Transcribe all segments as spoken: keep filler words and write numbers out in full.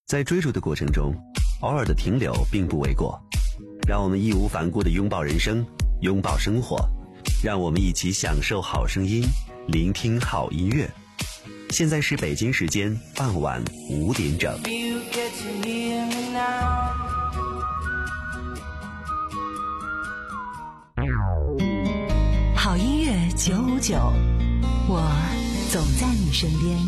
在追逐的过程中，偶尔的停留并不为过。让我们义无反顾地拥抱人生，拥抱生活，让我们一起享受好声音，聆听好音乐。现在是北京时间傍晚五点整。 好音乐九五九，我总在你身边。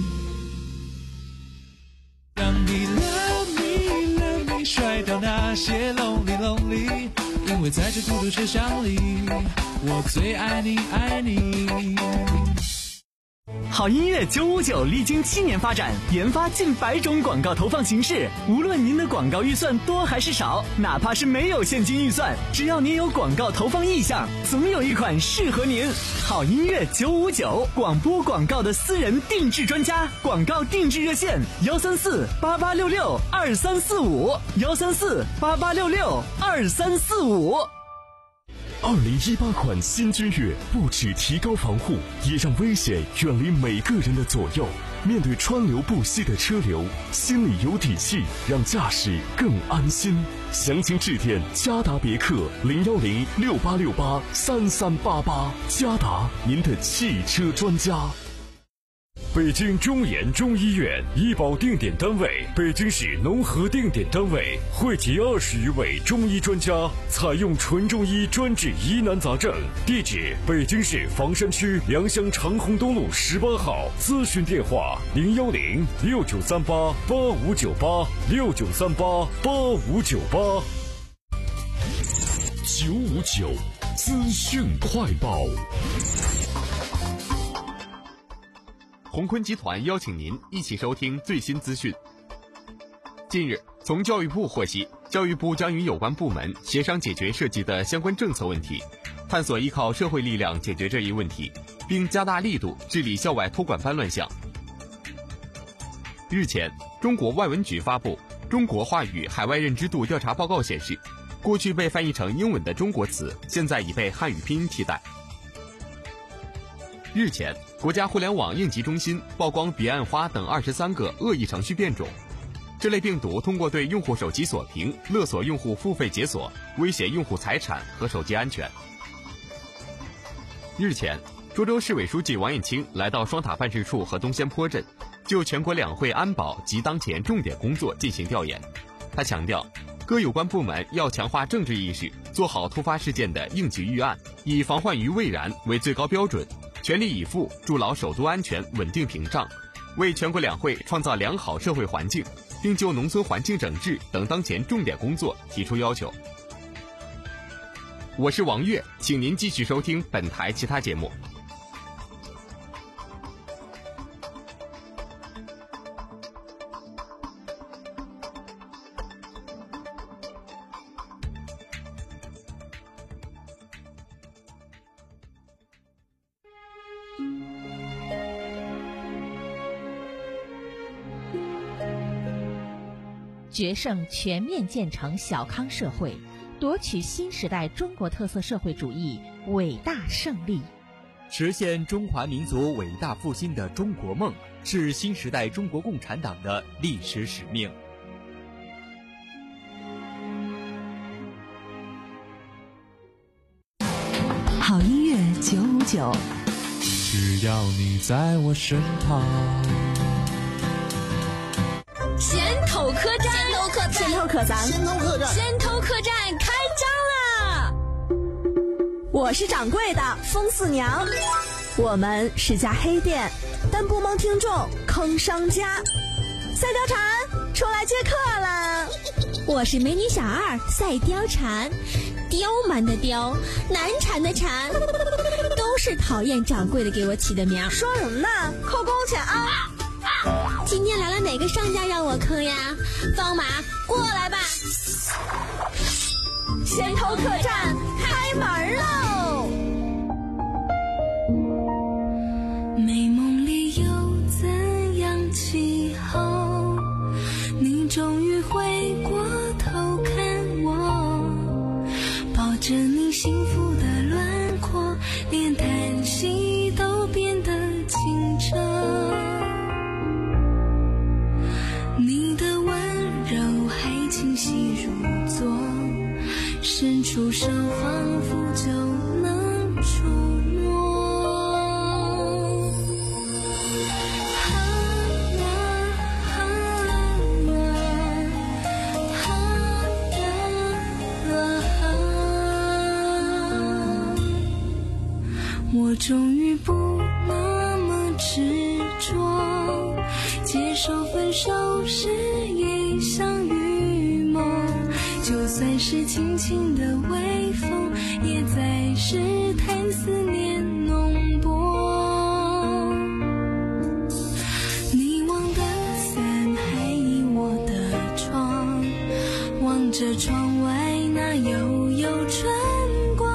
让你 love me love me 甩掉那些 lonely lonely， 因为在这孤独车厢里，我最爱你爱你。 好音乐九五九历经七年发展，研发近百种广告投放形式。无论您的广告预算多还是少，哪怕是没有现金预算，只要您有广告投放意向，总有一款适合您。好音乐九五九，广播广告的私人定制专家，广告定制热线幺三四八八六六二三四五幺三四八八六六二三四五。 二零一八款新君越不只提高防护，也让危险远离每个人的左右。面对川流不息的车流，心里有底气，让驾驶更安心。详情致电嘉达别克零幺零六八六八三三八八，嘉达您的汽车专家。 北京中研中医院医保定点单位，北京市农合定点单位，汇集二十余位中医专家，采用纯中医专治疑难杂症。地址：北京市房山区良乡长虹东路十八号。咨询电话：零幺零六九三八八五九八六九三八八五九八。 九五九资讯快报。 鸿坤集团邀请您一起收听最新资讯。近日，从教育部获悉，教育部将与有关部门协商解决涉及的相关政策问题，探索依靠社会力量解决这一问题，并加大力度治理校外托管班乱象。日前，中国外文局发布《中国话语海外认知度调查报告》显示，过去被翻译成英文的中国词，现在已被汉语拼音替代。日前，国家互联网应急中心曝光彼岸花等二十三个恶意程序变种。这类病毒通过对用户手机锁屏，勒索用户付费解锁，威胁用户财产和手机安全。日前，涿州市委书记王艳清来到双塔办事处和东仙坡镇，就全国两会安保及当前重点工作进行调研。他强调，各有关部门要强化政治意识，做好突发事件的应急预案，以防患于未然为最高标准，全力以赴筑牢首都安全稳定屏障，为全国两会创造良好社会环境，并就农村环境整治等当前重点工作提出要求。我是王悦，请您继续收听本台其他节目。 决胜全面建成小康社会，夺取新时代中国特色社会主义伟大胜利， 实现中华民族伟大复兴的中国梦，是新时代中国共产党的历史使命。 好音乐九五九， 只要你在我身旁。 先头客栈，先头客栈， 先头客栈， 先头客栈，先头客栈开张啦！ 我是掌柜的风四娘，我们是家黑店，但不蒙听众坑商家。赛貂蝉出来接客了。 我是美女小二赛貂蝉，刁蛮的刁，难缠的缠，都是讨厌掌柜的给我起的名。 说什么呢？扣工钱啊！ 今天来了哪个商家让我坑呀？放马过来吧！ 先头客栈开门喽！ 美梦里有怎样气候？你终于回过头看我，抱着你幸福的轮廓，连叹息都变得清澈。你的温终于不那么执着，接受分手是一场预谋，就算是轻轻的微风，也在试探思念浓薄。你忘的伞还倚我的窗，望着窗外那悠悠春光，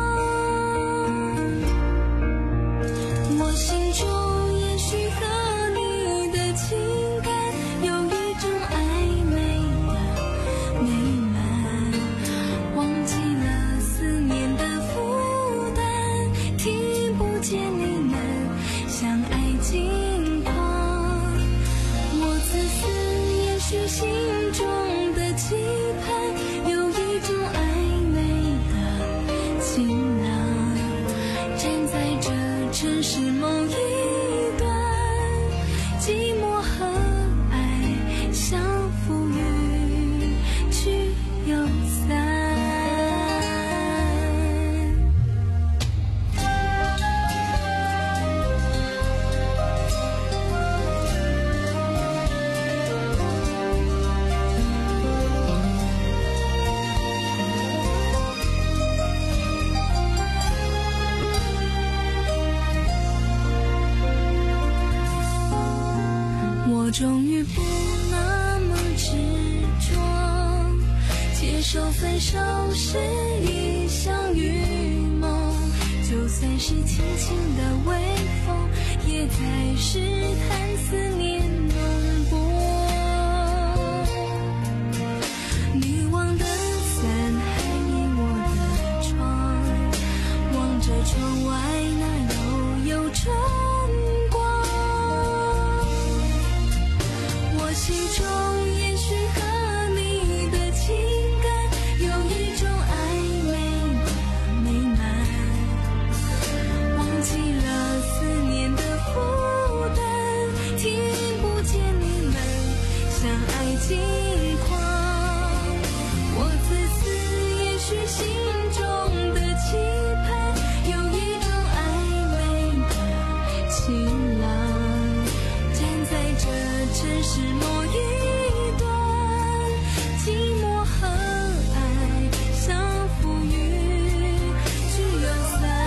我心中也许和你的情感有一种暧昧的美满，忘记了思念的负担，听不见你们相爱近况。我自私，也许心中的期盼有一种暧昧的晴朗，站在这城市某一端，寂寞和爱相扶与去又散。我终于不那么执着，接受分手是一场预谋，就算是轻轻的微风，也在试探思念浓薄。你忘的伞还倚我的窗，望着窗外那悠悠春光，心中也许和你的情感有一种暧昧的美满，忘记了思念的负担，听不见你们相爱近况。我自私，也许心中的期盼有一种暧昧的晴朗，站在这城市某一端，寂寞和爱相扶与去又散。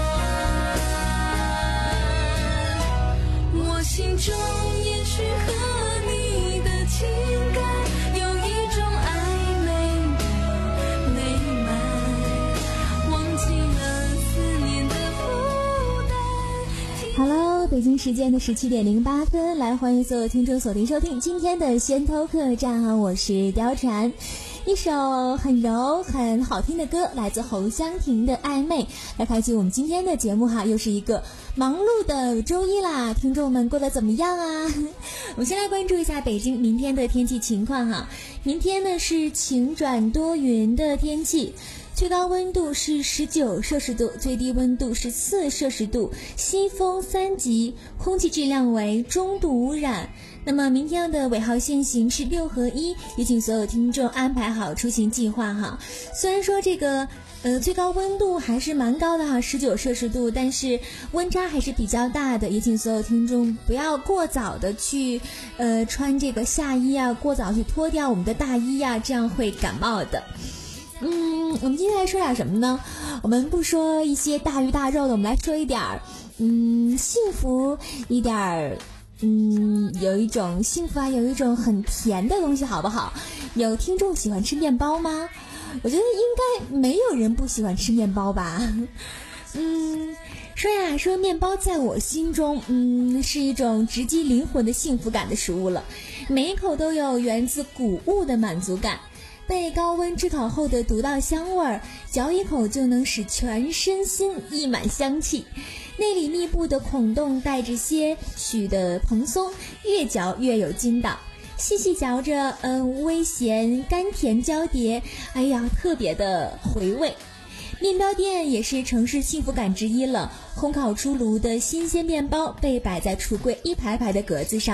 我心中也许和你的情感有一种暧昧的美满，忘记了思念的负担。 Hello， 北京时间的十七点零八分，来欢迎所有听众锁定收听今天的先头客栈啊，我是貂蝉。一首很柔很好听的歌，来自侯湘婷的《暧昧》，来开启我们今天的节目哈。又是一个忙碌的周一啦，听众们过得怎么样啊？我们先来关注一下北京明天的天气情况哈。明天呢是晴转多云的天气，最高温度是十九摄氏度，最低温度是四摄氏度，西风三级，空气质量为中度污染。那么明天的尾号限行是六合一，也请所有听众安排好出行计划哈。虽然说这个呃最高温度还是蛮高的哈，十九摄氏度，但是温差还是比较大的，也请所有听众不要过早的去呃穿这个夏衣啊，过早去脱掉我们的大衣啊，这样会感冒的。嗯，我们今天来说点什么呢？我们不说一些大鱼大肉的，我们来说一点儿，嗯，幸福一点儿，嗯，有一种幸福啊，有一种很甜的东西，好不好？有听众喜欢吃面包吗？我觉得应该没有人不喜欢吃面包吧。嗯，说呀说面包在我心中，嗯，是一种直击灵魂的幸福感的食物了，每一口都有源自谷物的满足感。被高温炙烤后的独到香味儿，嚼一口就能使全身心溢满香气。内里密布的孔洞带着些许的蓬松，越嚼越有筋道。细细嚼着，嗯，微咸甘甜交叠，哎呀，特别的回味。面包店也是城市幸福感之一了，烘烤出炉的新鲜面包被摆在橱柜一排排的格子上，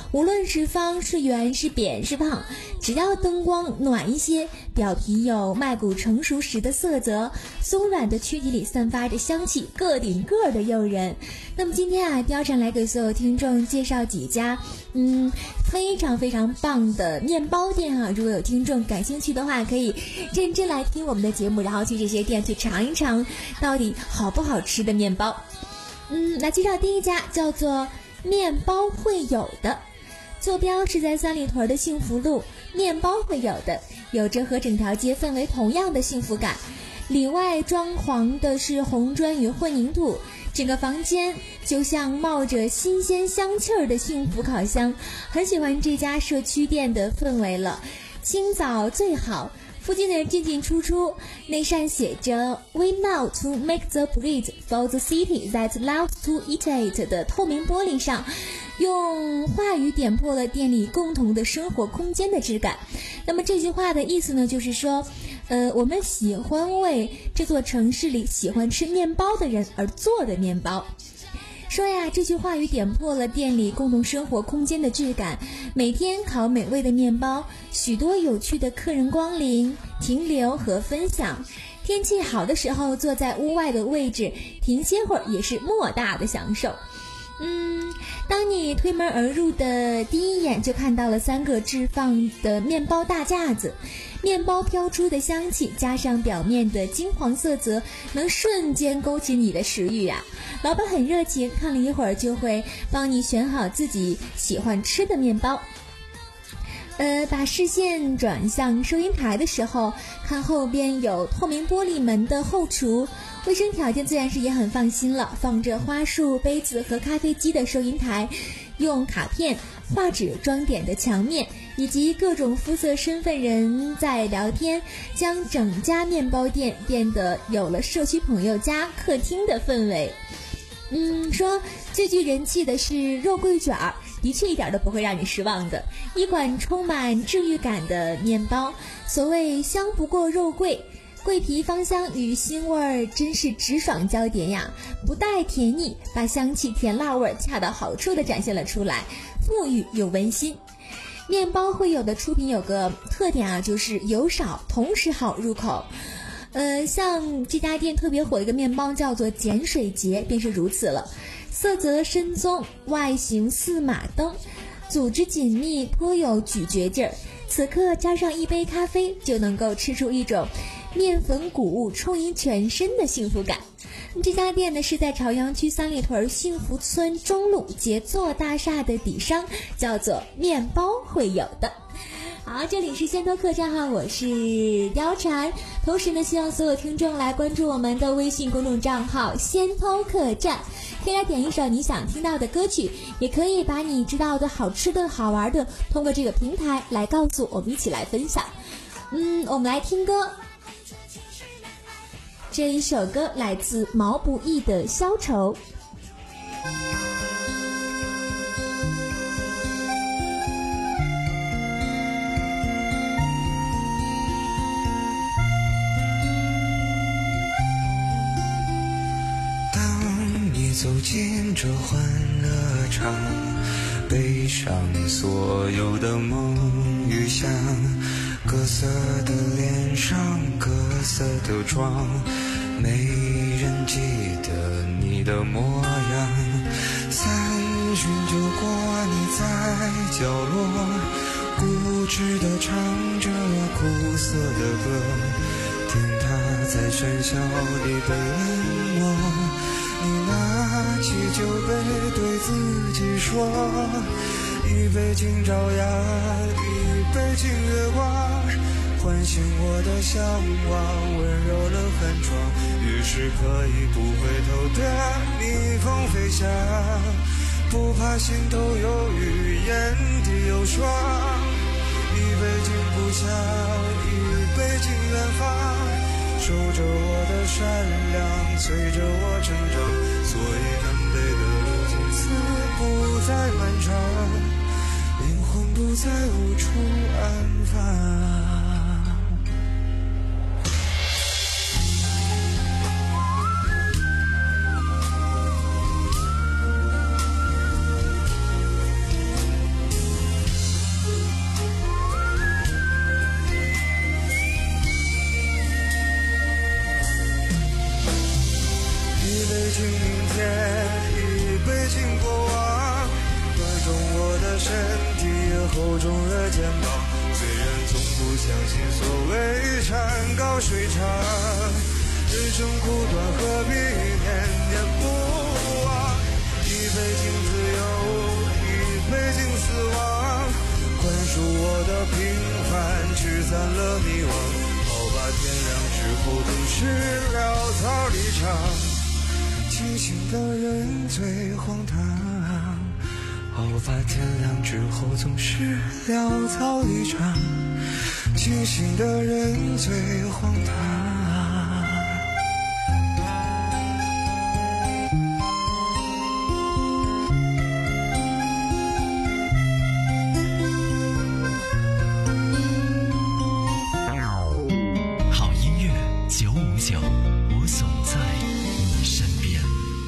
无论是方是圆是扁是胖，只要灯光暖一些，表皮有麦谷成熟时的色泽，松软的躯体里散发着香气，个顶个的诱人。那么今天啊，貂蝉来给所有听众介绍几家嗯非常非常棒的面包店啊，如果有听众感兴趣的话，可以认真来听我们的节目，然后去这些店去尝一尝到底好不好吃的面包。嗯，来介绍第一家，叫做面包会有的，坐标是在三里屯的幸福路。面包会有的有着和整条街氛围同样的幸福感，里外装潢的是红砖与混凝土，整个房间就像冒着新鲜香气儿的幸福烤箱。很喜欢这家社区店的氛围了，清早最好，附近的人进进出出，那扇写着 We know to make the bread for the city that loves to eat it 的透明玻璃上，用话语点破了店里共同的生活空间的质感。那么这句话的意思呢，就是说呃，我们喜欢为这座城市里喜欢吃面包的人而做的面包。说呀，这句话语点破了店里共同生活空间的质感。每天烤美味的面包，许多有趣的客人光临、停留和分享。天气好的时候，坐在屋外的位置停歇会儿也是莫大的享受。嗯，当你推门而入的第一眼，就看到了三个置放的面包大架子，面包飘出的香气加上表面的金黄色泽，能瞬间勾起你的食欲啊！老板很热情，看了一会儿就会帮你选好自己喜欢吃的面包。呃，把视线转向收银台的时候，看后边有透明玻璃门的后厨，卫生条件自然是也很放心了，放着花束、杯子和咖啡机的收银台，用卡片、画纸装点的墙面，以及各种肤色身份人在聊天，将整家面包店变得有了社区朋友家客厅的氛围。嗯，说最具人气的是肉桂卷儿，的确一点都不会让你失望的，一款充满治愈感的面包。所谓香不过肉桂，桂皮芳香与腥味儿真是直爽交叠呀，不带甜腻，把香气甜辣味恰到好处地展现了出来，富裕又温馨。面包会有的出品有个特点啊，就是油少，同时好入口。呃，像这家店特别火一个面包叫做碱水节，便是如此了。色泽深棕，外形似马灯，组织紧密，颇有咀嚼劲儿。此刻加上一杯咖啡，就能够吃出一种面粉谷物充盈全身的幸福感。这家店呢是在朝阳区三里屯幸福村中路杰作大厦的底商，叫做面包会有的。好，这里是仙多客栈哈，我是貂蝉。同时呢，希望所有听众来关注我们的微信公众账号仙偷客栈，可以来点一首你想听到的歌曲，也可以把你知道的好吃的好玩的通过这个平台来告诉我们，一起来分享。嗯，我们来听歌。这一首歌来自毛不易的《消愁》。 走进这欢乐场，背上所有的梦与想，各色的脸上，各色的妆，没人记得你的模样。三巡酒过，你在角落固执地唱着苦涩的歌，听它在喧嚣里被冷落。你拿起酒杯对自己说，一杯敬朝阳，一杯敬月光，唤醒我的向往，温柔了寒窗，于是可以不回头的逆风飞翔，不怕心头有雨，眼底有霜。一杯敬故乡，一杯敬远方，守着我的善良，催着我成长，所以南北的路径此不再漫长，灵魂不再无处安放。 重了肩膀，虽然从不相信所谓山高水长，人生苦短何必念念不忘，一杯敬自由，一杯敬死亡，宽恕我的平凡，驱散了迷惘，好吧，天亮之后总是潦草离场，清醒的人最荒唐，好吧，天亮之后总是潦草离场，清醒的人最荒唐。 好音乐九五九，我总在你身边。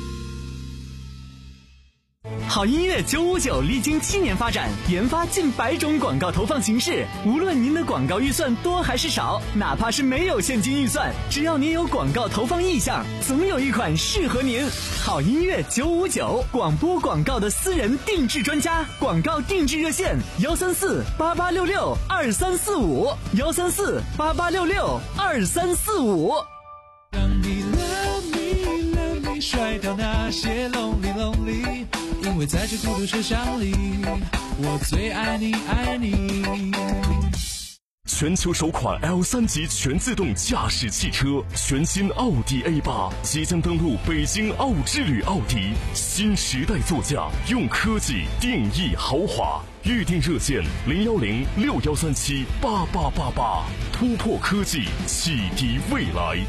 好音乐九五九历经七年发展，研发近百种广告投放形式。无论您的广告预算多还是少，哪怕是没有现金预算，只要您有广告投放意向，总有一款适合您。好音乐九五九，广播广告的私人定制专家，广告定制热线：幺三四八八六六二三四五，幺三四八八六六二三四五。 让你 love me love me 甩掉那些 lonely lonely， 因为在这孤独车厢里，我最爱你爱你。 全球首款 L 三 级全自动驾驶汽车，全新奥迪 A 八 即将登陆北京奥之旅奥迪，新时代座驾，用科技定义豪华。预订热线零幺零六幺三七八八八八，突破科技，启迪未来。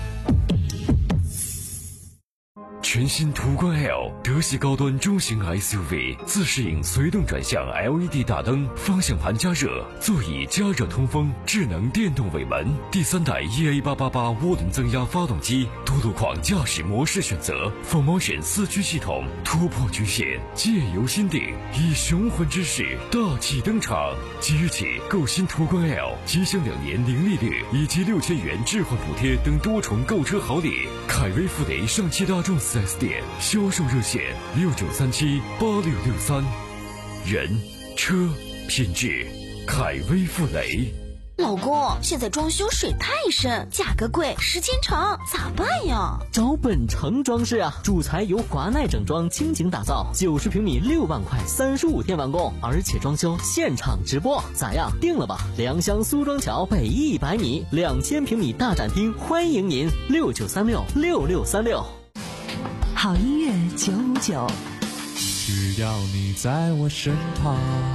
全新途观 L 德系高端中型 S U V， 自适应随动转向 L E D 大灯，方向盘加热，座椅加热通风，智能电动尾门，第三代 E A 八八八 涡轮增压发动机，多路况驾驶模式选择 ，Full Motion 四驱系统，突破局限，借由心定，以雄浑之势大气登场。即日起购新途观 L， 即享两年零利率以及六千元置换补贴等多重购车好礼。凯威富雷上汽大众四 S 店销售热线六九三七八六六三，人车品质，凯威富雷。 老公，现在装修水太深，价格贵，时间长，咋办呀？ 找本城装饰啊，主材由华奈整装倾情打造，九十平米六万块，三十五天完工，而且装修现场直播，咋样？定了吧？良乡苏庄桥北一百米，两千平米大展厅，欢迎您，六九三六六六三六。 好音乐九五九， 只要你在我身旁。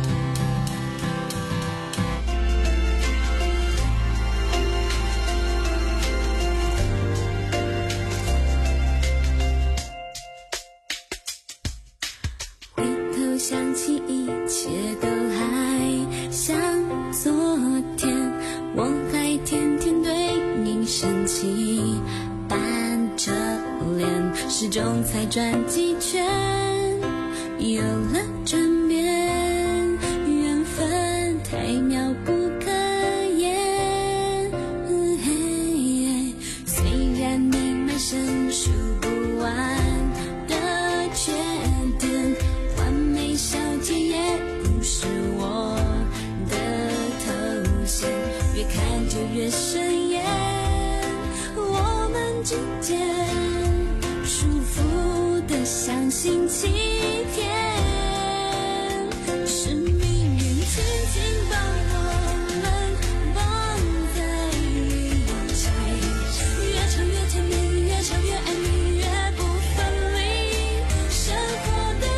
想起一切都还像昨天，我还天天对你生气，板着脸，始终才转几圈，有了转变，缘分太妙不可言。嗯、嘿虽然你满身数不完的缺点，小姐也不是我的头衔，越看就越顺眼，我们之间舒服的像星期天，是命运轻轻把我们绑在一起，越长越甜蜜，越长越爱你，越不分离，生活的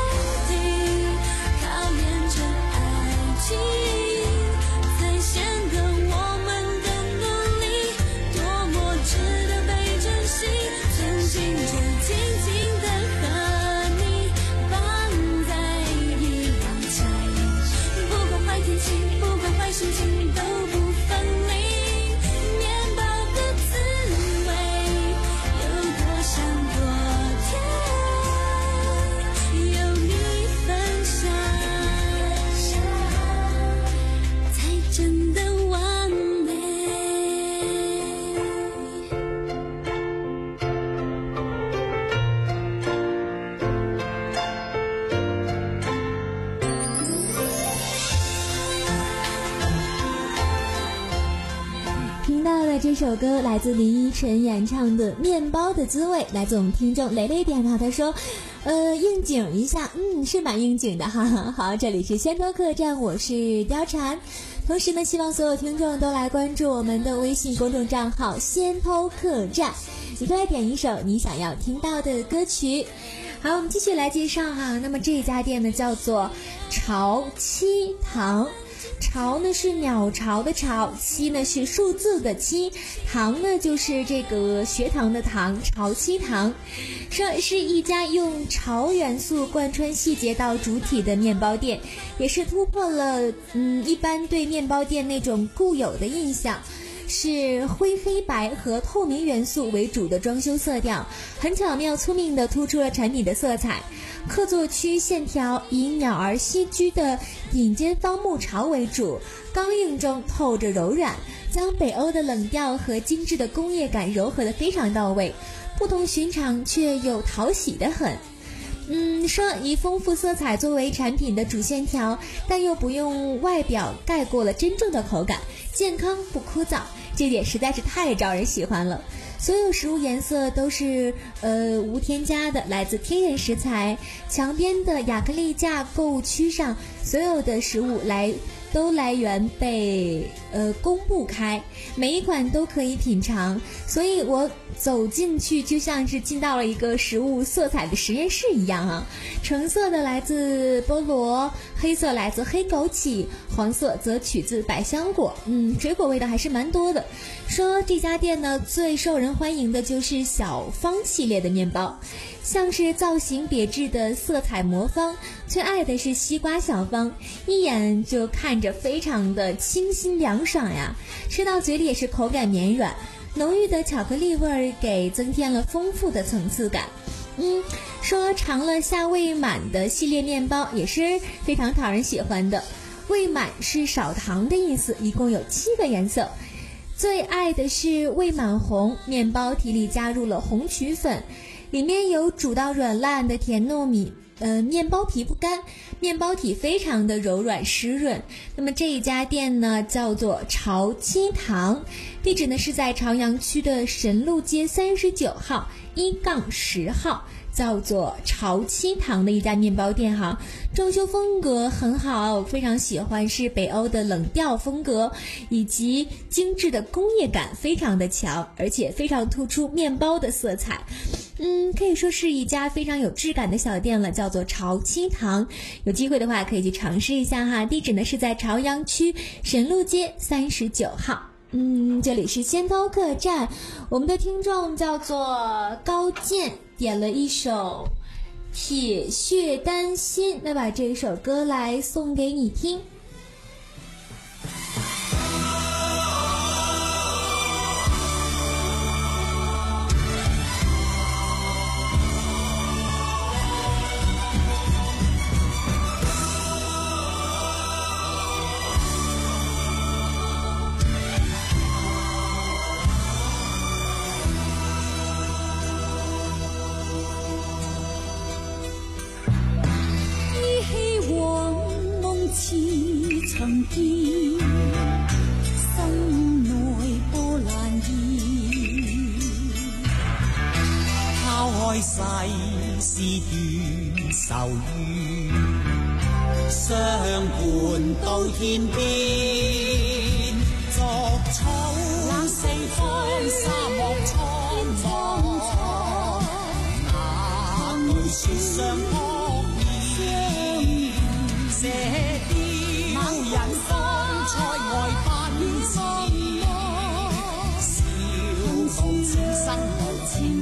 才显得我们的努力多么值得被珍惜，曾经就静静的和你把这首歌来自林依晨演唱的《面包的滋味》，来自我们听众雷雷点到，他说呃，应景一下，嗯，是蛮应景的哈哈。好，这里是先头客栈，我是貂蝉。同时呢，希望所有听众都来关注我们的微信公众账号先头客栈，你可以来点一首你想要听到的歌曲。好，我们继续来介绍哈。那么这家店呢叫做潮七堂，巢呢是鸟巢的巢，七呢是数字的七，堂呢就是这个学堂的堂，潮七堂。这是一家用潮元素贯穿细节到主体的面包店，也是突破了嗯一般对面包店那种固有的印象。是灰黑白和透明元素为主的装修色调，很巧妙聪明地突出了产品的色彩。客座区线条以鸟儿栖居的顶尖方木巢为主，刚硬中透着柔软，将北欧的冷调和精致的工业感糅合得非常到位，不同寻常却又讨喜得很。嗯，说以丰富色彩作为产品的主线条，但又不用外表盖过了真正的口感，健康不枯燥，这点实在是太招人喜欢了。所有食物颜色都是呃无添加的，来自天然食材。墙边的亚克力架购物区上，所有的食物来都来源被呃公布开，每一款都可以品尝，所以我走进去就像是进到了一个食物色彩的实验室一样啊。橙色的来自菠萝，黑色来自黑枸杞，黄色则取自百香果，嗯，水果味道还是蛮多的。说这家店呢最受人欢迎的就是小方系列的面包，像是造型别致的色彩魔方，最爱的是西瓜小方，一眼就看着非常的清新凉爽呀，吃到嘴里也是口感绵软，浓郁的巧克力味儿给增添了丰富的层次感。嗯，说尝了下味满的系列面包也是非常讨人喜欢的，味满是少糖的意思，一共有七个颜色。最爱的是味满红，面包体里加入了红曲粉，里面有煮到软烂的甜糯米，呃，面包皮不干，面包体非常的柔软湿润。那么这一家店呢叫做潮七堂，地址呢是在朝阳区的神路街三十九号一杠十号，叫做潮七堂的一家面包店哈。装修风格很好，我非常喜欢，是北欧的冷调风格，以及精致的工业感非常的强，而且非常突出面包的色彩。嗯，可以说是一家非常有质感的小店了，叫做潮七堂。有机会的话可以去尝试一下哈。地址呢是在朝阳区神路街三十九号。嗯，这里是先头客栈，我们的听众叫做高健，点了一首铁血丹心，那把这首歌来送给你听。 似曾見，心內波瀾現。拋開世事斷愁怨，相伴到天邊。作草冷四方，沙漠蒼茫，哪懼雪上撲面。這啲某人方塞外奔馳，笑傲此生無情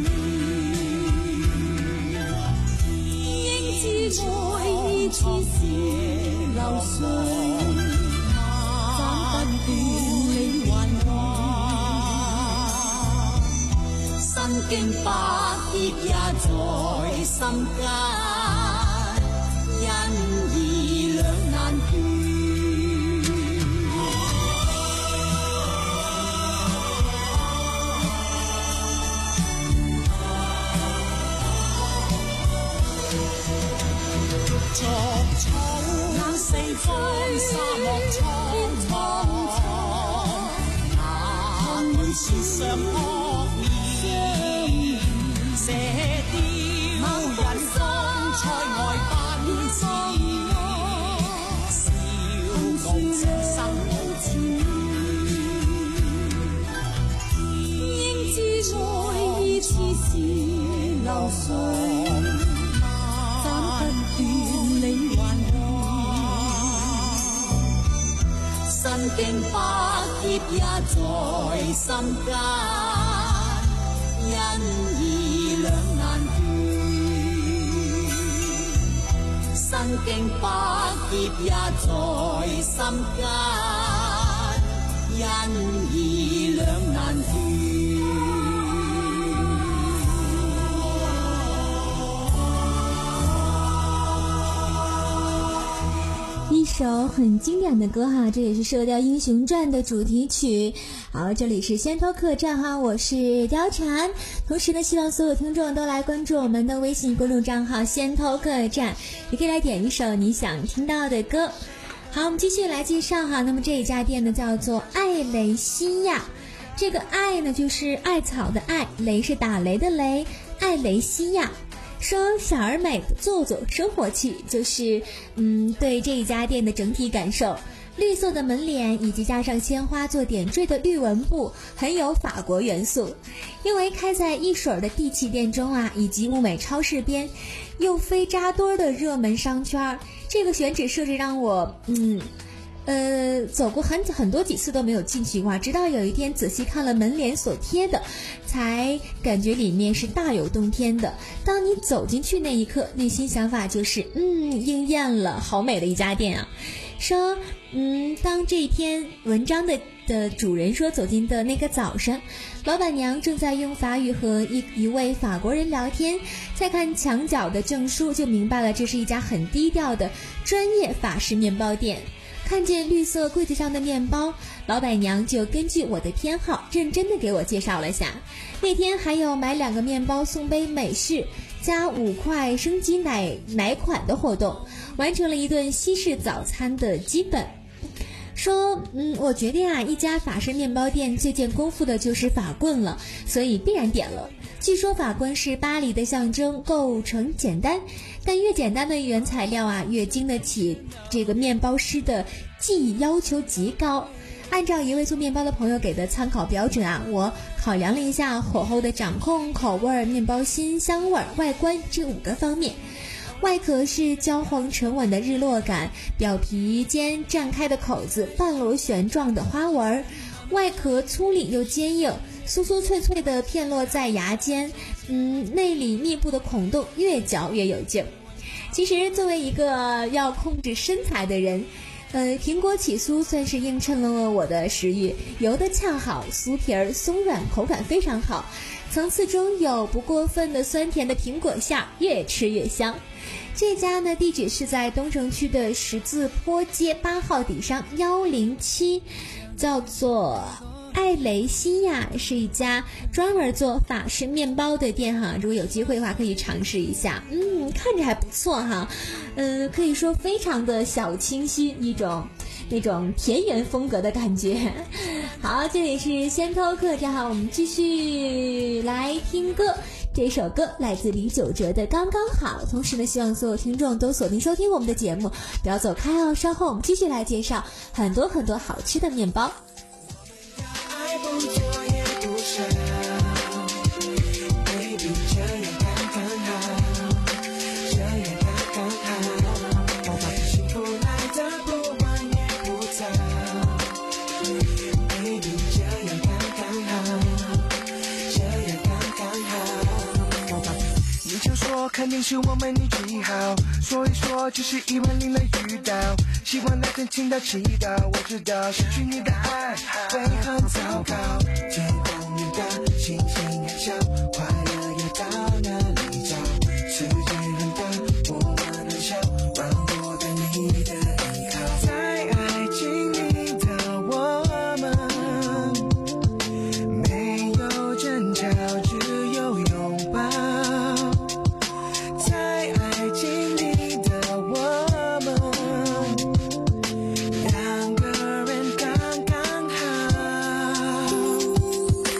緣。應知愛意似是流水，斬不斷理還亂。身經百劫也在心間。因義兩難斷，作草冷四方，沙漠蒼茫，哪懼是什麼意？捨掉人生塞外奔馳，笑傲情深無知。應知在意此時流水，斬不斷你還身經百劫也在心間，因義兩難斷。身經百劫也在心間，因義兩難斷。 一首很经典的歌哈，这也是《射雕英雄传》的主题曲。好，这里是先头客栈哈，我是貂蝉。同时呢，希望所有听众都来关注我们的微信公众账号先头客栈，也可以来点一首你想听到的歌。好，我们继续来介绍哈。那么这一家店呢叫做艾雷西亚，这个艾呢就是艾草的艾，雷是打雷的雷，艾雷西亚。说小而美，做作生活气，就是嗯对这一家店的整体感受。绿色的门帘以及加上鲜花做点缀的绿纹布，很有法国元素。因为开在一水儿的地气店中啊，以及物美超市边又非扎堆的热门商圈，这个选址设置让我嗯呃，走过很很多几次都没有进去哇，直到有一天仔细看了门帘所贴的，才感觉里面是大有洞天的。当你走进去那一刻，内心想法就是嗯，应验了，好美的一家店啊。说嗯，当这一篇文章的的主人说走进的那个早上，老板娘正在用法语和一一位法国人聊天，再看墙角的证书就明白了，这是一家很低调的专业法式面包店。看见绿色柜子上的面包，老板娘就根据我的偏好认真的给我介绍了下。那天还有买两个面包送杯美式加五块升级奶奶款的活动，完成了一顿西式早餐的基本。说嗯，我决定啊，一家法式面包店最见功夫的就是法棍了，所以必然点了。据说法棍是巴黎的象征，构成简单，但越简单的原材料啊，越经得起这个面包师的技艺要求极高。按照一位做面包的朋友给的参考标准啊，我考量了一下火候的掌控、口味、面包心、香味、外观这五个方面。外壳是焦黄沉稳的日落感，表皮间绽开的口子，半螺旋状的花纹，外壳粗粝又坚硬，酥酥脆脆的片落在牙间，嗯，内里密布的孔洞，越嚼越有劲。其实作为一个要控制身材的人，呃，苹果起酥算是映衬了我的食欲，油的恰好，酥皮儿松软，口感非常好，层次中有不过分的酸甜的苹果馅，越吃越香。这家呢，地址是在东城区的十字坡街八号底商一零七，叫做艾雷西亚，是一家专门做法式面包的店哈。如果有机会的话，可以尝试一下。嗯，看着还不错哈，呃，可以说非常的小清新，一种那种田园风格的感觉。好，这里是先偷客栈哈，我们继续来听歌。这首歌来自李玖哲的《刚刚好》，同时呢，希望所有听众都锁定收听我们的节目，不要走开哦。稍后我们继续来介绍很多很多好吃的面包。 爱不做也不少 Baby 这样刚刚好，这样刚刚好，幸福来的不晚也不早 Baby 这样刚刚好，这样刚刚好。你就说肯定是我们运气好，说一说只是意外令人遇到，希望那天听到祈祷，我知道失去你的爱会很糟糕，天空远大，星星很小，快乐要到哪里找？世界很大，我们很小，让我当你的依靠，在爱情里的我们没有争吵，只有拥抱，在爱情里的我们两个人刚刚好。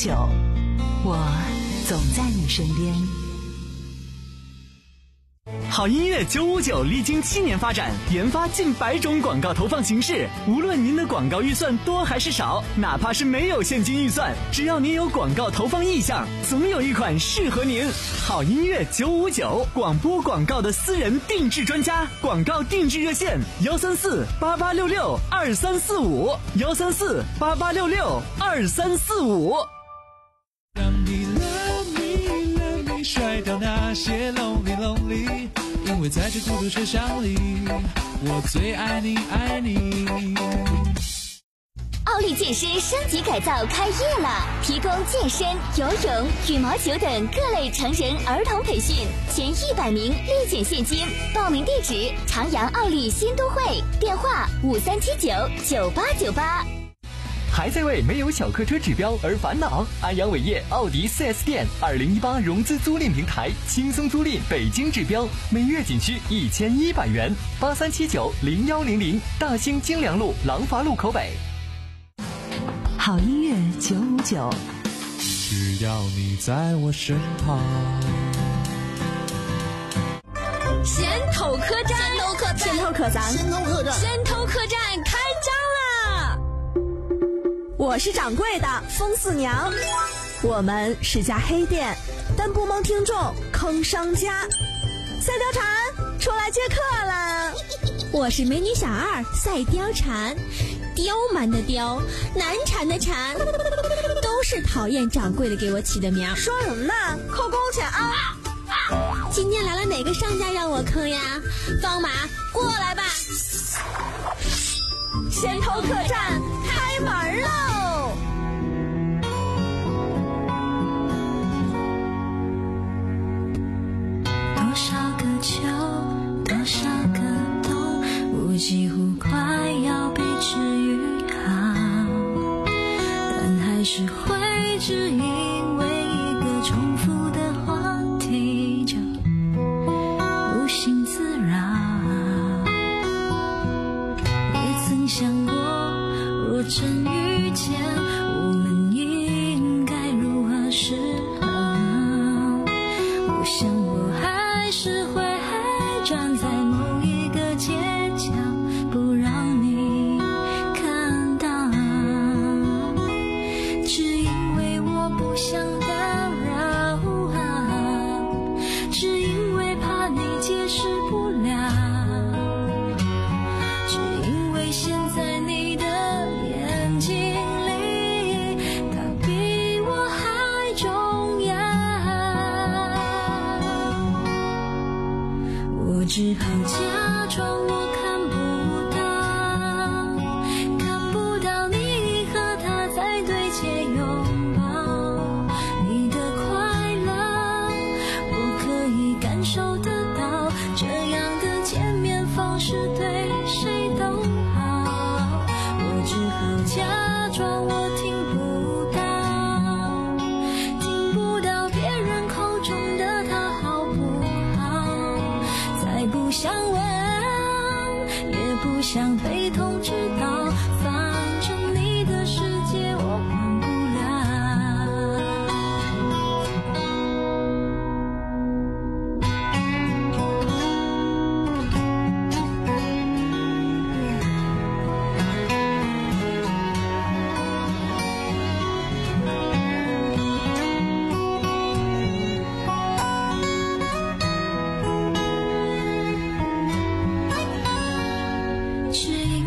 九，我总在你身边。 好音乐九五九历经七年发展，研发近百种广告投放形式。无论您的广告预算多还是少，哪怕是没有现金预算，只要您有广告投放意向，总有一款适合您。好音乐九五九，广播广告的私人定制专家，广告定制热线：幺三四八八六六二三四五，幺三四八八六六二三四五。 让你 love me love me 甩掉那些 lonely lonely， 因为在这孤独车厢里，我最爱你爱你。 奥利健身升级改造开业了，提供健身、游泳、羽毛球等各类成人儿童培训，前一百名立减现金。报名地址：长阳奥利新都会，电话五三七九九八九八。 还在为没有小客车指标而烦恼？安阳伟业奥迪 四 S 店二零一八融资租赁平台，轻松租赁北京指标，每月仅需一千一百元。八三七九零幺零零，大兴京良路廊坊路口北。 好音乐九五九， 只要你在我身旁。 先头客栈，先头客栈，先头客栈，先头客栈，先头客栈开张啦！我是掌柜的风四娘，我们是家黑店，但不蒙听众坑商家。赛貂蝉出来接客了， 我是美女小二赛貂蝉，刁蛮的刁，难缠的缠，都是讨厌掌柜的给我起的名。 说什么呢？扣工钱啊！ 今天来了哪个商家让我坑呀？方马过来吧！ 先头客栈开门喽！ 多少个秋，多少个冬，我几乎快要被治愈好，但还是会只因为一个重复的话题就无心自扰。也曾想过，若真遇见，我们应该如何是好？我想我还是会站在某一个街角，不让你看到，只因为我不想打扰，只因为怕你解释不了，只因为现在你的眼睛里，它比我还重要。我只好假装我看不到，看不到你和他在对街拥抱，你的快乐我可以感受得到，这样的见面方式对谁都好。我只好假装我听不到，听不到别人口中的他好不好，再不想问，也不想被通知到，反正你的世界我管不只因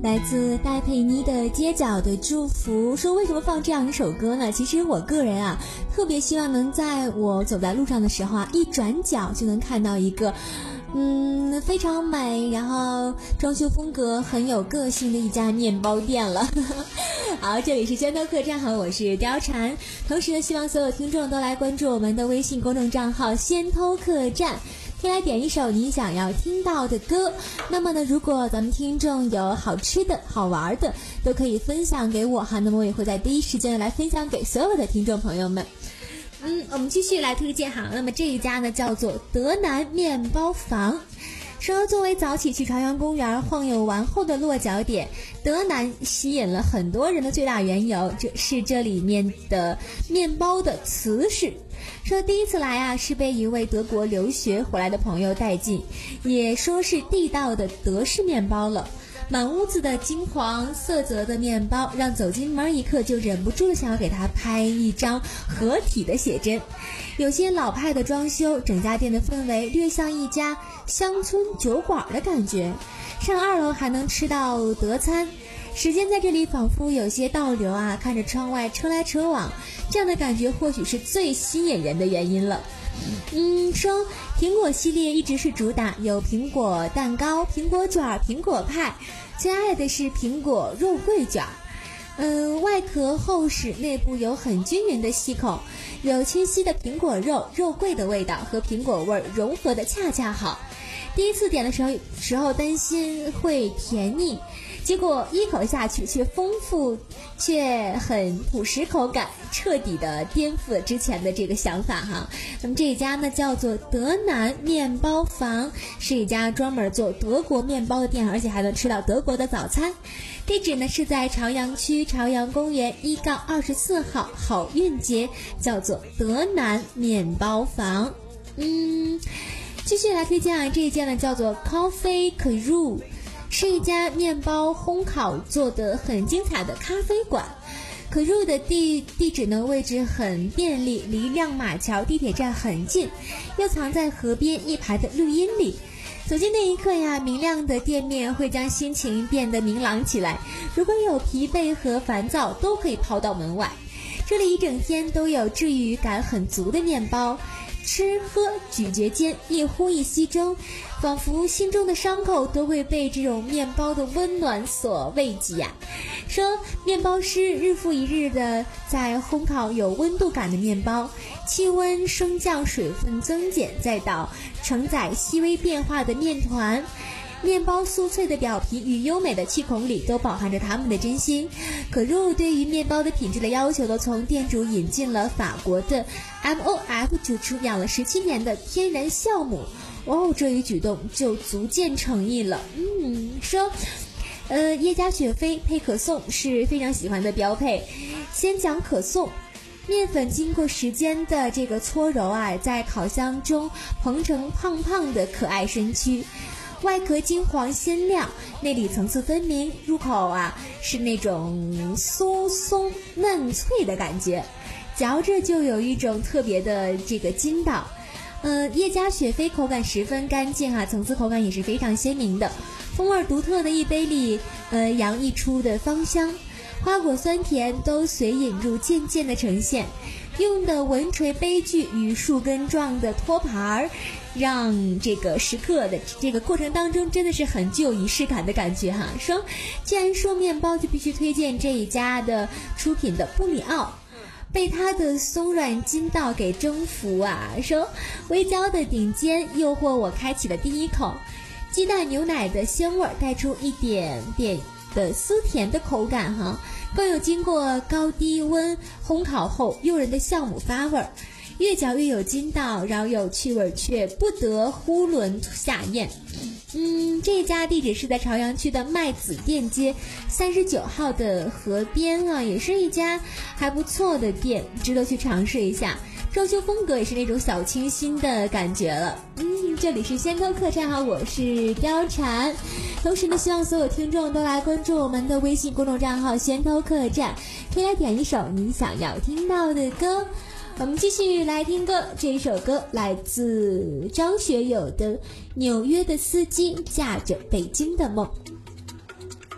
来自戴佩妮的《街角的祝福》。说为什么放这样一首歌呢？其实我个人啊，特别希望能在我走在路上的时候啊，一转角就能看到一个嗯，非常美，然后装修风格很有个性的一家面包店了。好，这里是仙偷客栈，好，我是貂蝉。同时呢，希望所有听众都来关注我们的微信公众账号仙偷客栈，可以来点一首你想要听到的歌。那么呢，如果咱们听众有好吃的好玩的，都可以分享给我哈，那么我也会在第一时间来分享给所有的听众朋友们。嗯，我们继续来推荐哈。那么这一家呢叫做德南面包房。说作为早起去朝阳公园晃悠完后的落脚点，德南吸引了很多人的最大缘由，这是这里面的面包的瓷式。说第一次来啊，是被一位德国留学回来的朋友带进，也说是地道的德式面包了。满屋子的金黄色泽的面包，让走进门一刻就忍不住的想要给他拍一张合体的写真。有些老派的装修，整家店的氛围略像一家乡村酒馆的感觉。上二楼还能吃到德餐，时间在这里仿佛有些倒流啊，看着窗外车来车往，这样的感觉或许是最吸引人的原因了。嗯，说苹果系列一直是主打，有苹果蛋糕、苹果卷、苹果派，最爱的是苹果肉桂卷。嗯，外壳厚实，内部有很均匀的细孔，有清晰的苹果肉、肉桂的味道和苹果味融合的恰恰好。第一次点的时候时候担心会甜腻，结果一口下去却丰富却很朴实口感，彻底的颠覆了之前的这个想法哈。那么这一家呢叫做德南面包房，是一家专门做德国面包的店，而且还能吃到德国的早餐。地址呢是在朝阳区朝阳公园一杠二十四号好运街，叫做德南面包房。嗯，继续来推荐啊，这一家呢叫做 Coffee Crew， 是一家面包烘烤做的很精彩的咖啡馆。可入的地地址呢位置很便利，离亮马桥地铁站很近，又藏在河边一排的绿荫里。走进那一刻呀，明亮的店面会将心情变得明朗起来，如果有疲惫和烦躁都可以抛到门外。这里一整天都有治愈感很足的面包，吃喝咀嚼间一呼一吸中，仿佛心中的伤口都会被这种面包的温暖所慰藉呀。说面包师日复一日的在烘烤有温度感的面包，气温升降，水分增减，再到承载细微变化的面团，面包酥脆的表皮与优美的气孔里都饱含着他们的真心。可入对于面包的品质的要求都从店主引进了法国的 M O F 主厨养了十七年的天然酵母。哦，这一举动就足见诚意了。嗯，说呃，耶加雪菲配可颂是非常喜欢的标配。先讲可颂，面粉经过时间的这个搓揉啊，在烤箱中膨成胖胖的可爱身躯，外壳金黄鲜亮，内里层次分明，入口啊是那种酥松嫩脆的感觉，嚼着就有一种特别的这个筋道。呃，耶加雪菲口感十分干净啊，层次口感也是非常鲜明的，风味独特的一杯里，呃，洋溢出的芳香，花果酸甜都随引入渐渐的呈现。用的文锤杯具与树根状的托盘，让这个时刻的这个过程当中真的是很具有仪式感的感觉哈。说，既然说面包，就必须推荐这一家的出品的布里奥。被它的松软筋道给征服啊！说微焦的顶尖诱惑我开启了第一口，鸡蛋牛奶的香味带出一点点的丝甜的口感哈，更有经过高低温烘烤后诱人的酵母发味儿，越嚼越有筋道，饶有趣味却不得囫囵下咽。嗯，这家地址是在朝阳区的麦子店街三十九号的河边啊，也是一家还不错的店，值得去尝试一下。装修风格也是那种小清新的感觉了。嗯，这里是仙偷客栈哈，我是貂蝉。同时呢，希望所有听众都来关注我们的微信公众账号仙偷客栈，可以来点一首你想要听到的歌。我们继续来听歌，这一首歌来自张学友的《纽约的司机驾着北京的梦》。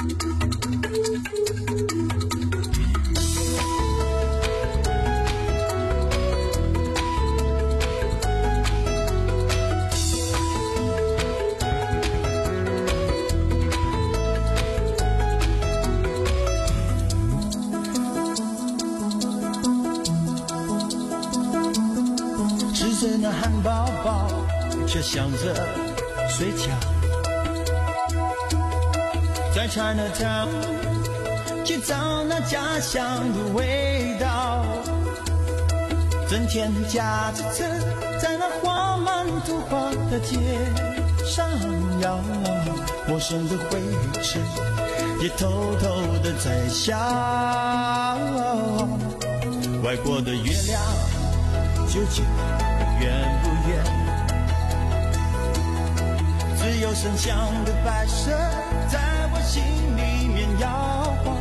吃那汉堡包，却想着睡觉。在 Chinatown 去找那家乡的味道，整天驾着车在那画满图画的街上摇，陌生的灰尘也偷偷的在笑。外国的月亮究竟远不远？只有声响的白色在我心里面摇晃，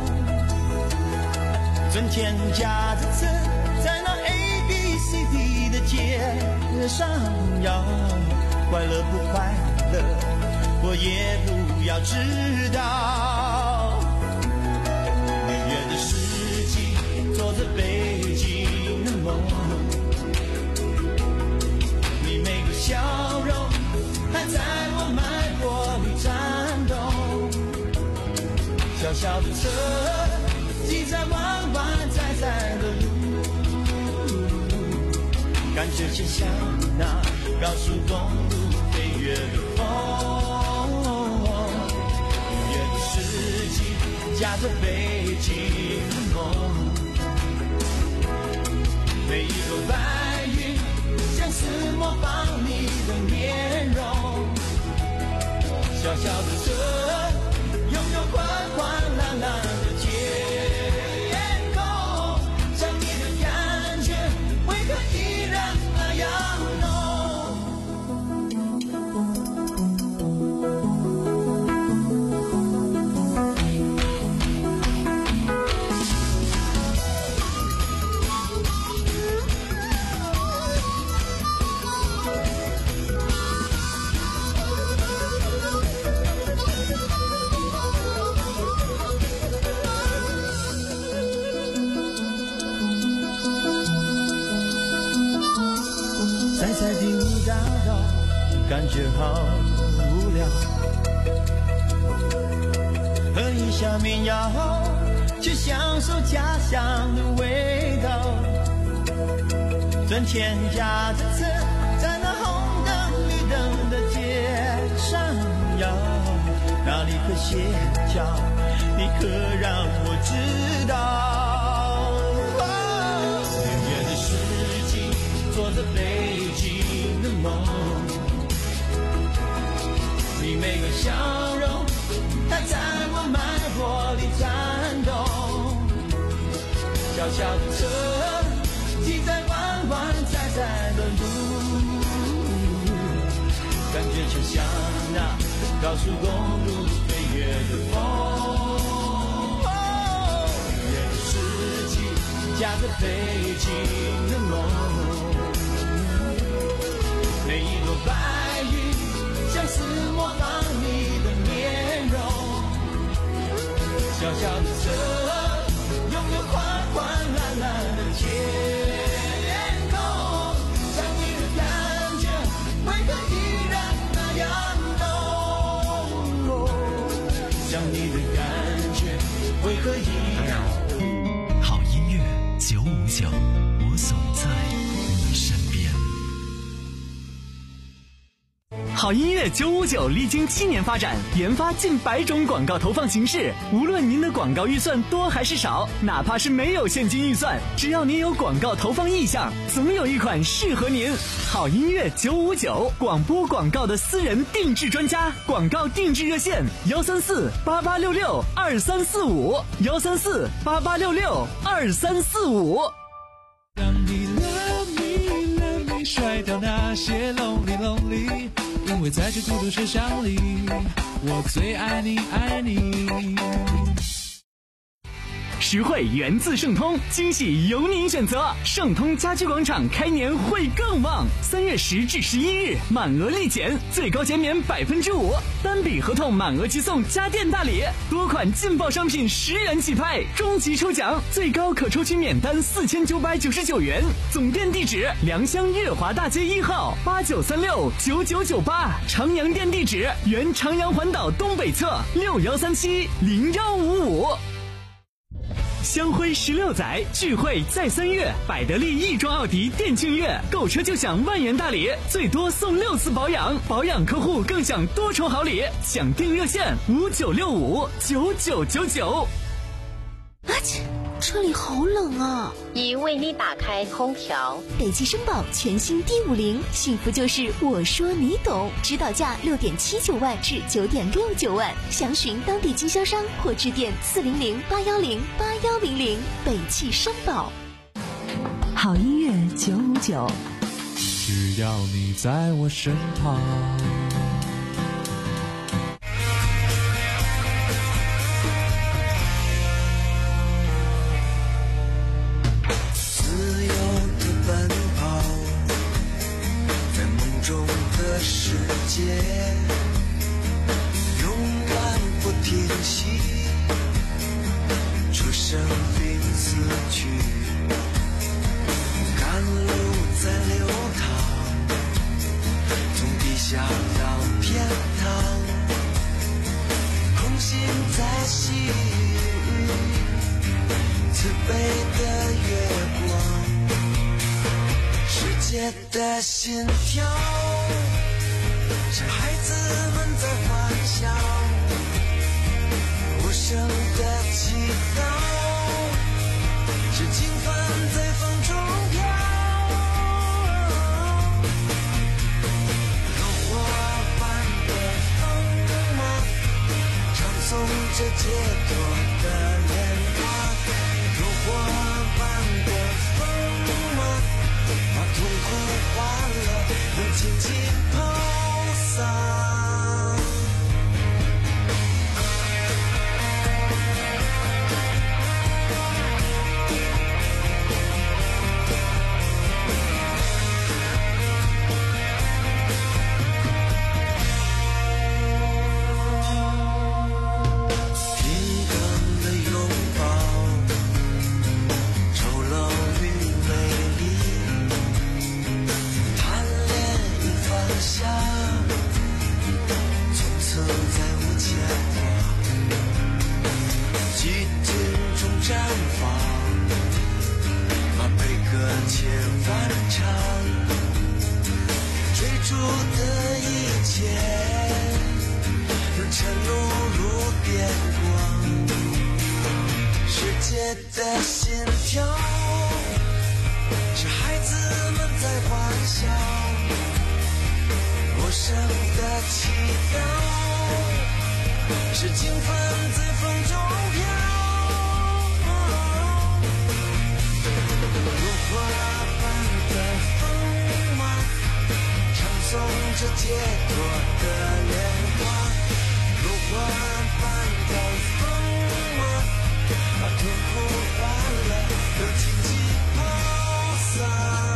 整天驾着车在那 A B C D 的街上摇，快乐不快乐我也不要知道。六月的四季做着北京的梦，你每个笑容还在我脉搏里颤动，小小的车挤在弯弯窄窄的路，感觉就像那高速公路飞跃的风。六月的四季驾着北京的梦，每一朵白云像是模仿你的面容，小小的车拥有宽宽蓝蓝的天空，想你的感觉为何依然那样浓。在在第五大道感觉好无聊，喝一下绵药去享受家乡的味道，整天驾着车在那红灯绿灯的街上摇，哪里可歇脚你可让我知道。六月的四季做着北京的梦，你每个笑容它在我脉搏里颤动，小小的车挤在弯弯窄窄的路，感觉就像那高速公路飞跃的风。六月的四季驾着北京的梦，每一朵白云像是模仿你的面容，小小的车拥有宽宽蓝蓝的天空，想你的感觉为何依然那样浓，想你的感觉为何依然。 好音乐九五九，我总在你身边。 好音乐九五九历经七年发展，研发近百种广告投放形式。无论您的广告预算多还是少，哪怕是没有现金预算，只要您有广告投放意向，总有一款适合您。好音乐九五九，广播广告的私人定制专家，广告定制热线幺三四八八六六二三四五幺三四八八六六二三四五。 让你 love me love me 甩掉那些 lonely lonely， 因为在这孤独世上里，我最爱你爱你。 实惠源自盛通，惊喜由您选择。盛通家居广场开年会更旺，三月十至十一日满额立减，最高减免百分之五，单笔合同满额即送家电大礼，多款劲爆商品十元起拍，终极抽奖最高可抽取免单四千九百九十九元。总店地址：良乡悦华大街一号八九三六九九九八，长阳店地址：原长阳环岛东北侧六幺三七零幺五五。香辉十六载，聚会在三月，百得利亦庄奥迪店庆月，购车就享万元大礼，最多送六次保养，保养客户更享多重好礼。抢订热线五九六五九九九九。 啊切，车里好冷啊！ 已为你打开空调。 北汽绅宝全新 D 五零，幸福就是我说你懂，指导价六点七九万至九点六九万，详询当地经销商或致电四零零八幺零八幺零零。北汽绅宝。 好音乐九五九， 只要你在我身旁。 世界永远不停息，出生并死去，甘露在流淌，从地下到天堂，空心在吸引慈悲的月光，世界的心跳是孩子们在欢笑，无声的祈祷，是经幡在风中飘，如火般的风吗？唱诵着解脱的莲花，如火般的风吗？把痛苦欢乐能轻轻抛的心跳，是孩子们在欢笑，陌生的祈祷，是经幡在风中飘，如火般的风吗？唱诵着解脱的莲花，如火般的风吗？把痛苦欢乐都轻轻抛洒。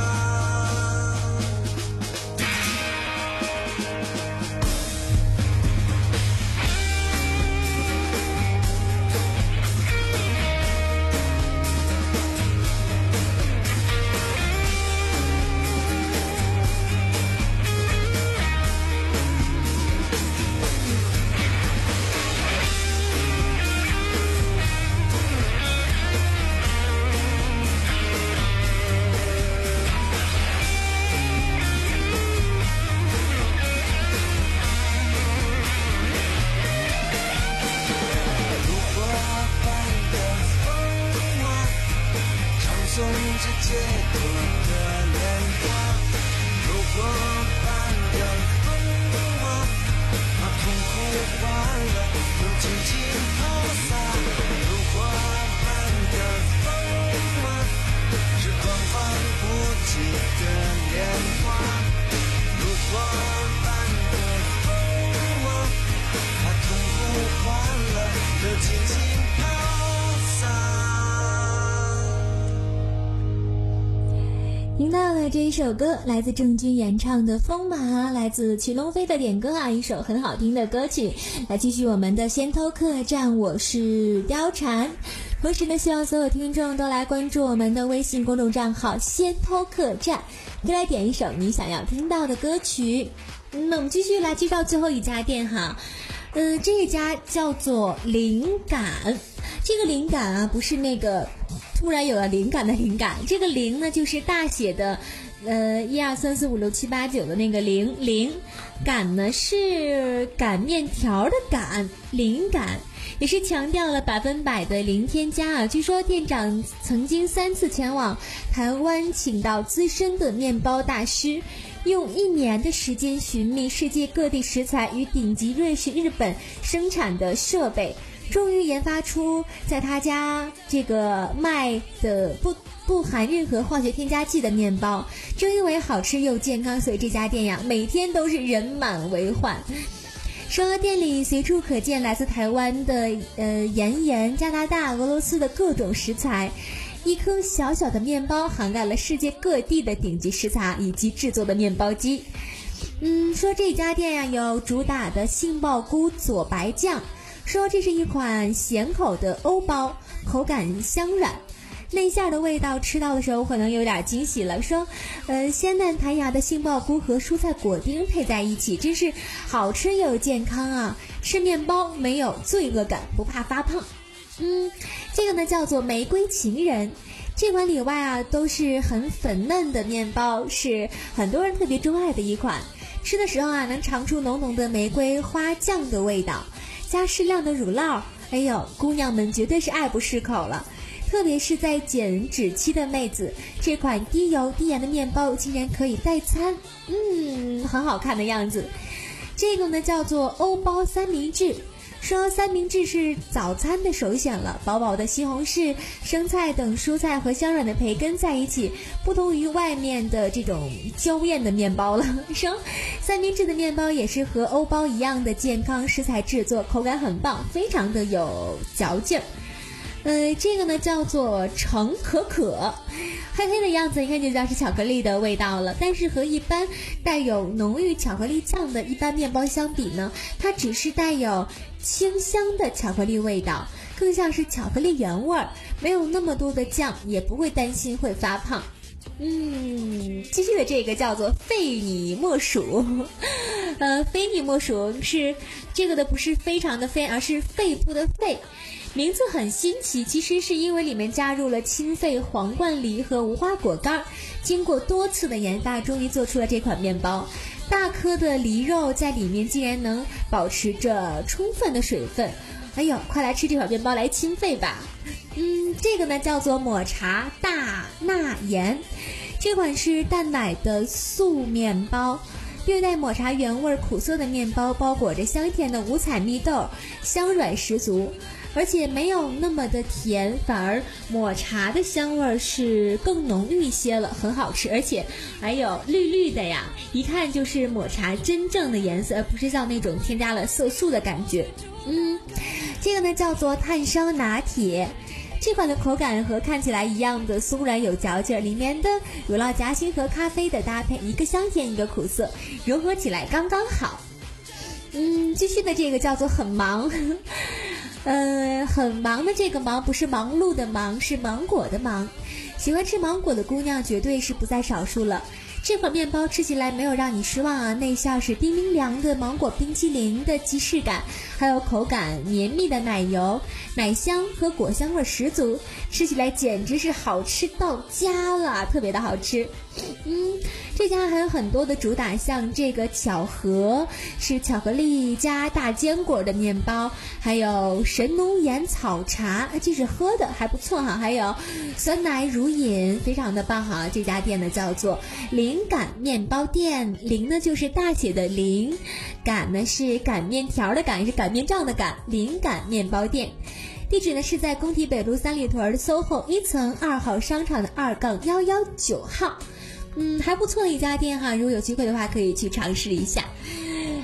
这一首歌来自郑钧演唱的《风马》，来自曲龙飞的点歌啊，一首很好听的歌曲。来继续我们的先偷客栈，我是貂蝉。同时呢，希望所有听众都来关注我们的微信公众账号先偷客栈，可以来点一首你想要听到的歌曲。嗯，那我们继续来介绍最后一家店哈，嗯、呃，这家叫做灵感。这个灵感啊，不是那个突然有了灵感的灵感，这个灵呢就是大写的呃一二三四五六七八九的那个零，灵擀呢是擀面条的擀，灵感也是强调了百分百的零添加啊。据说店长曾经三次前往台湾，请到资深的面包大师，用一年的时间寻觅世界各地食材与顶级瑞士、日本生产的设备，终于研发出在他家这个卖的不不含任何化学添加剂的面包。正因为好吃又健康，所以这家店呀每天都是人满为患。说店里随处可见来自台湾的呃盐盐、加拿大、俄罗斯的各种食材。一颗小小的面包涵盖了世界各地的顶级食材以及制作的面包机。嗯，说这家店呀有主打的杏鲍菇佐白酱，说这是一款咸口的欧包，口感香软，内馅的味道吃到的时候可能有点惊喜了。说呃，鲜嫩弹牙的杏鲍菇和蔬菜果丁配在一起，真是好吃又健康啊！吃面包没有罪恶感，不怕发胖。嗯，这个呢叫做玫瑰情人，这款里外啊都是很粉嫩的面包，是很多人特别钟爱的一款。吃的时候啊能尝出浓浓的玫瑰花酱的味道，加适量的乳酪，哎呦，姑娘们绝对是爱不释口了。特别是在减脂期的妹子，这款低油低盐的面包竟然可以代餐，嗯，很好看的样子。这个呢叫做欧包三明治，说三明治是早餐的首选了，薄薄的西红柿、生菜等蔬菜和香软的培根在一起，不同于外面的这种娇艳的面包了。说三明治的面包也是和欧包一样的健康食材制作，口感很棒，非常的有嚼劲儿。呃，这个呢叫做橙可可，黑黑的样子一看就知道是巧克力的味道了，但是和一般带有浓郁巧克力酱的一般面包相比呢，它只是带有清香的巧克力味道，更像是巧克力原味儿，没有那么多的酱，也不会担心会发胖。嗯，继续的这个叫做非你莫属，呃，非你莫属是这个的不是非常的非，而是肺部的肺。名字很新奇，其实是因为里面加入了青肺、皇冠梨和无花果干，经过多次的研发，终于做出了这款面包。大颗的梨肉在里面竟然能保持着充分的水分，哎呦，快来吃这款面包来清肺吧。嗯，这个呢叫做抹茶大钠盐，这款是淡奶的素面包，略带抹茶原味苦涩的面包，包裹着香甜的五彩蜜豆，香软十足，而且没有那么的甜，反而抹茶的香味是更浓郁一些了，很好吃，而且还有绿绿的呀，一看就是抹茶真正的颜色，而不是像那种添加了色素的感觉。嗯，这个呢叫做炭烧拿铁，这款的口感和看起来一样的松软有嚼劲，里面的乳酪夹心和咖啡的搭配，一个香甜一个苦涩，融合起来刚刚好。嗯，继续的这个叫做很忙呃，很忙的这个忙不是忙碌的忙，是芒果的忙。喜欢吃芒果的姑娘绝对是不在少数了。这款面包吃起来没有让你失望啊，内馅是冰冰凉的芒果冰淇淋的即视感，还有口感绵密的奶油，奶香和果香味十足，吃起来简直是好吃到家了，特别的好吃。嗯，这家还有很多的主打，像这个巧合是巧克力加大坚果的面包，还有神农盐草茶，这是喝的还不错哈，还有酸奶乳饮，非常的棒哈。这家店呢叫做灵感面包店，灵呢就是大写的灵，擀呢是擀面条的擀，也是擀面杖的擀，灵感面包店。地址呢是在工体北路三里屯 S O H O 一层二号商场的二杠幺幺九号。嗯，还不错的一家店哈，如果有机会的话可以去尝试一下。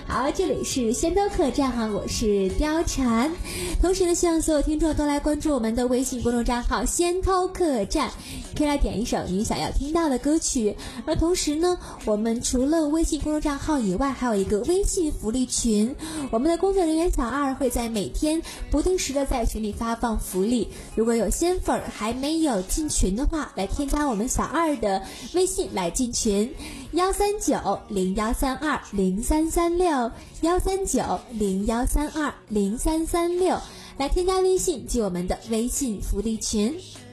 好，这里是仙兜客栈哈，我是貂蝉。同时呢，希望所有听众都来关注我们的微信公众账号仙兜客栈，可以来点一首你想要听到的歌曲。而同时呢，我们除了微信公众账号以外，还有一个微信福利群，我们的工作人员小二会在每天不定时的在群里发放福利。如果有仙粉还没有进群的话，来添加我们小二的微信来进群，幺三九零幺三二零三三六，幺三九零幺三二零三三六，来添加微信进我们的微信福利群。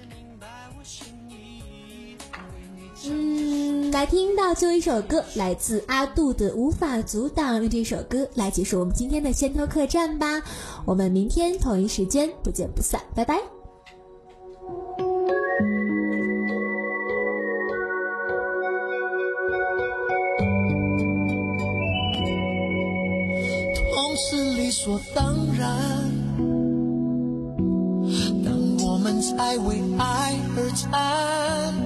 嗯，来听到最后一首歌，来自阿杜的《无法阻挡》，用这首歌来结束我们今天的仙头客栈吧。我们明天同一时间不见不散，拜拜。 痛是理所当然，当我们在为爱而战，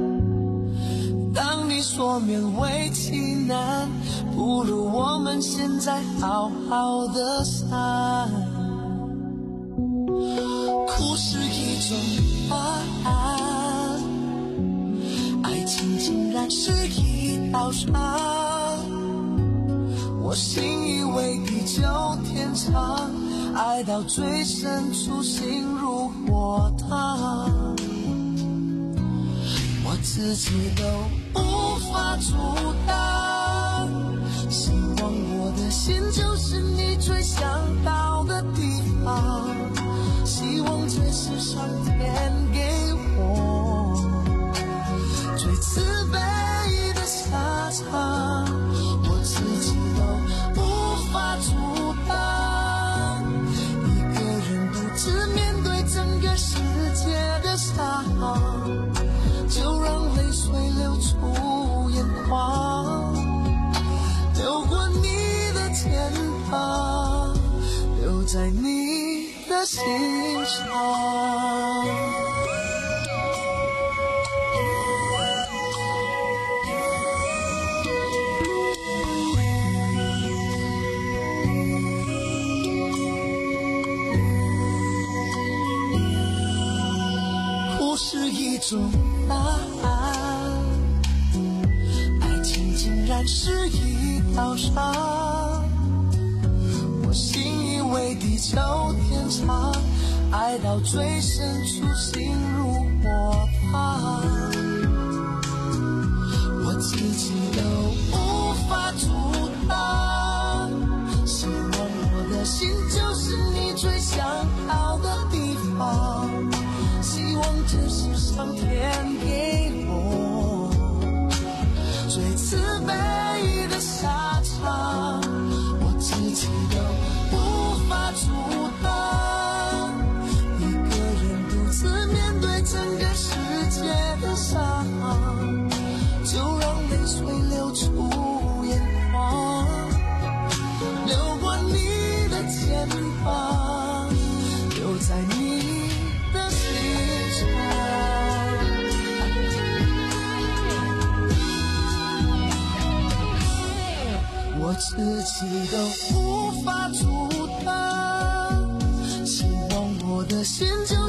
当你说勉为其难，不如我们现在好好的散。哭是一种答案，爱情竟然是一道伤，我信以为地久天长，爱到最深处心如火烫，我自己都无法阻挡，希望我的心就是你最想到的地方，希望这是上天给我最慈悲的下场，我自己都无法阻挡，一个人独自面对整个世界的伤，就让泪水流出眼眶，流过你的肩膀，留在你的心上。哭是一种答案，爱情竟然是一道伤，我信以为地久天长，爱到最深处心如火烫，我自己都无法阻挡，希望我的心就是你最想到的地方，希望这是上天给我最慈悲的下场，我自己都无法阻挡，一个人独自面对整个世界的伤，就让泪水流出眼眶，流过你的肩膀，留在你的心上，我自己都无法阻挡，希望我的心就